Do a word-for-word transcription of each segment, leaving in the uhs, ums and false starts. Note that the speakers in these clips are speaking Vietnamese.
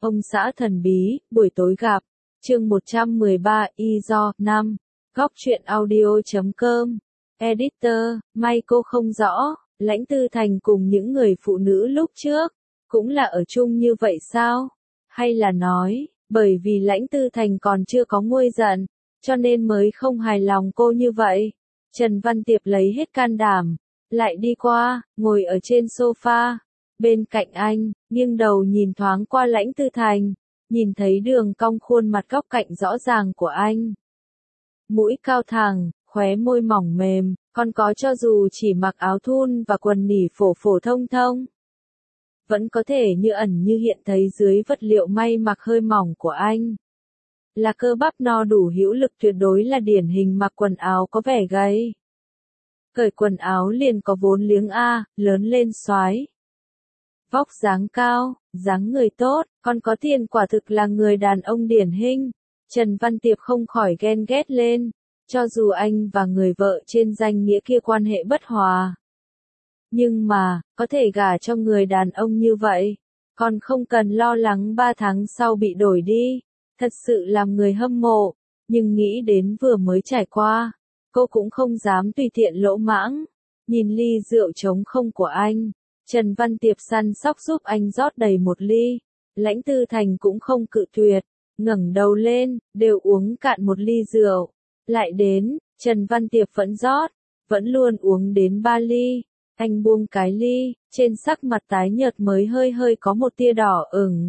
Ông xã thần bí, buổi tối gặp. Chương một trăm mười ba, y do, năm. Góc truyện audio chấm com. Editor, may cô không rõ, Lãnh Tư Thành cùng những người phụ nữ lúc trước, cũng là ở chung như vậy sao? Hay là nói, bởi vì Lãnh Tư Thành còn chưa có nguôi giận, cho nên mới không hài lòng cô như vậy? Trần Văn Tiệp lấy hết can đảm, lại đi qua, ngồi ở trên sofa, bên cạnh anh, nghiêng đầu nhìn thoáng qua Lãnh Tư Thành, nhìn thấy đường cong khuôn mặt góc cạnh rõ ràng của anh. Mũi cao thẳng, khóe môi mỏng mềm, còn có cho dù chỉ mặc áo thun và quần nỉ phổ phổ thông thông, vẫn có thể như ẩn như hiện thấy dưới vật liệu may mặc hơi mỏng của anh. Là cơ bắp no đủ hữu lực, tuyệt đối là điển hình mặc quần áo có vẻ gầy. Cởi quần áo liền có vốn liếng A, lớn lên soái. Vóc dáng cao, dáng người tốt, còn có tiền, quả thực là người đàn ông điển hình. Trần Văn Tiệp không khỏi ghen ghét lên, cho dù anh và người vợ trên danh nghĩa kia quan hệ bất hòa. Nhưng mà, có thể gả cho người đàn ông như vậy, còn không cần lo lắng ba tháng sau bị đổi đi, thật sự làm người hâm mộ, nhưng nghĩ đến vừa mới trải qua, cô cũng không dám tùy tiện lỗ mãng. Nhìn ly rượu trống không của anh, Trần Văn Tiệp săn sóc giúp anh rót đầy một ly, Lãnh Tư Thành cũng không cự tuyệt, ngẩng đầu lên, đều uống cạn một ly rượu. Lại đến, Trần Văn Tiệp vẫn rót, vẫn luôn uống đến ba ly. Anh buông cái ly, trên sắc mặt tái nhợt mới hơi hơi có một tia đỏ ửng.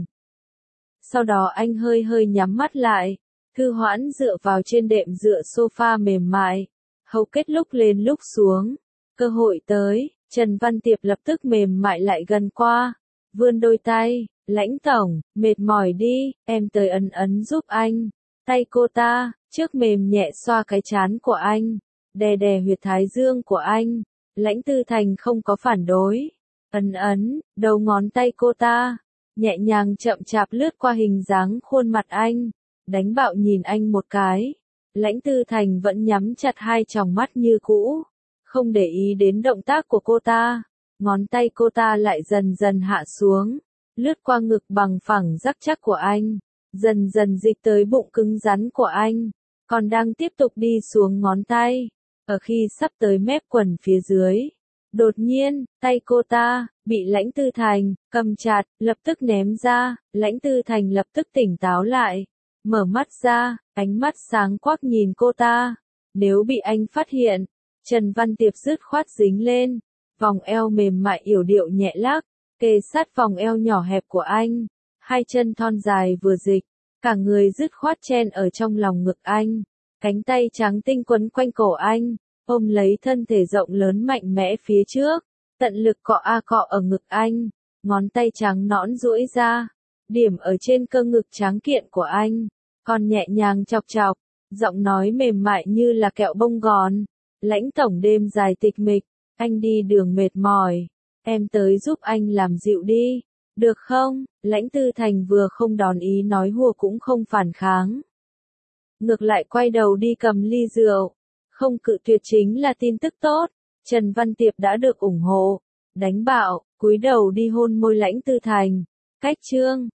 Sau đó anh hơi hơi nhắm mắt lại, thư hoãn dựa vào trên đệm dựa sofa mềm mại, hầu kết lúc lên lúc xuống. Cơ hội tới, Trần Văn Tiệp lập tức mềm mại lại gần qua, vươn đôi tay, Lãnh tổng, mệt mỏi đi, em tới ấn ấn giúp anh. Tay cô ta, trước mềm nhẹ xoa cái trán của anh, đè đè huyệt thái dương của anh. Lãnh Tư Thành không có phản đối, ấn ấn, đầu ngón tay cô ta, nhẹ nhàng chậm chạp lướt qua hình dáng khuôn mặt anh, đánh bạo nhìn anh một cái. Lãnh Tư Thành vẫn nhắm chặt hai tròng mắt như cũ, không để ý đến động tác của cô ta. Ngón tay cô ta lại dần dần hạ xuống, lướt qua ngực bằng phẳng rắc chắc của anh, dần dần dịch tới bụng cứng rắn của anh, còn đang tiếp tục đi xuống ngón tay. Ở khi sắp tới mép quần phía dưới, đột nhiên, tay cô ta, bị Lãnh Tư Thành cầm chặt, lập tức ném ra. Lãnh Tư Thành lập tức tỉnh táo lại, mở mắt ra, ánh mắt sáng quắc nhìn cô ta. Nếu bị anh phát hiện, Trần Văn Tiệp dứt khoát dính lên, vòng eo mềm mại yểu điệu nhẹ lắc, kề sát vòng eo nhỏ hẹp của anh, hai chân thon dài vừa dịch, cả người dứt khoát chen ở trong lòng ngực anh. Cánh tay trắng tinh quấn quanh cổ anh, ôm lấy thân thể rộng lớn mạnh mẽ phía trước, tận lực cọ a cọ ở ngực anh, ngón tay trắng nõn duỗi ra, điểm ở trên cơ ngực tráng kiện của anh, còn nhẹ nhàng chọc chọc, giọng nói mềm mại như là kẹo bông gòn. Lãnh tổng đêm dài tịch mịch, anh đi đường mệt mỏi, em tới giúp anh làm dịu đi, được không? Lãnh Tư Thành vừa không đón ý nói hùa cũng không phản kháng. Ngược lại quay đầu đi cầm ly rượu, không cự tuyệt chính là tin tức tốt. Trần Văn Tiệp đã được ủng hộ, đánh bạo, cúi đầu đi hôn môi Lãnh Tư Thành. Cách chương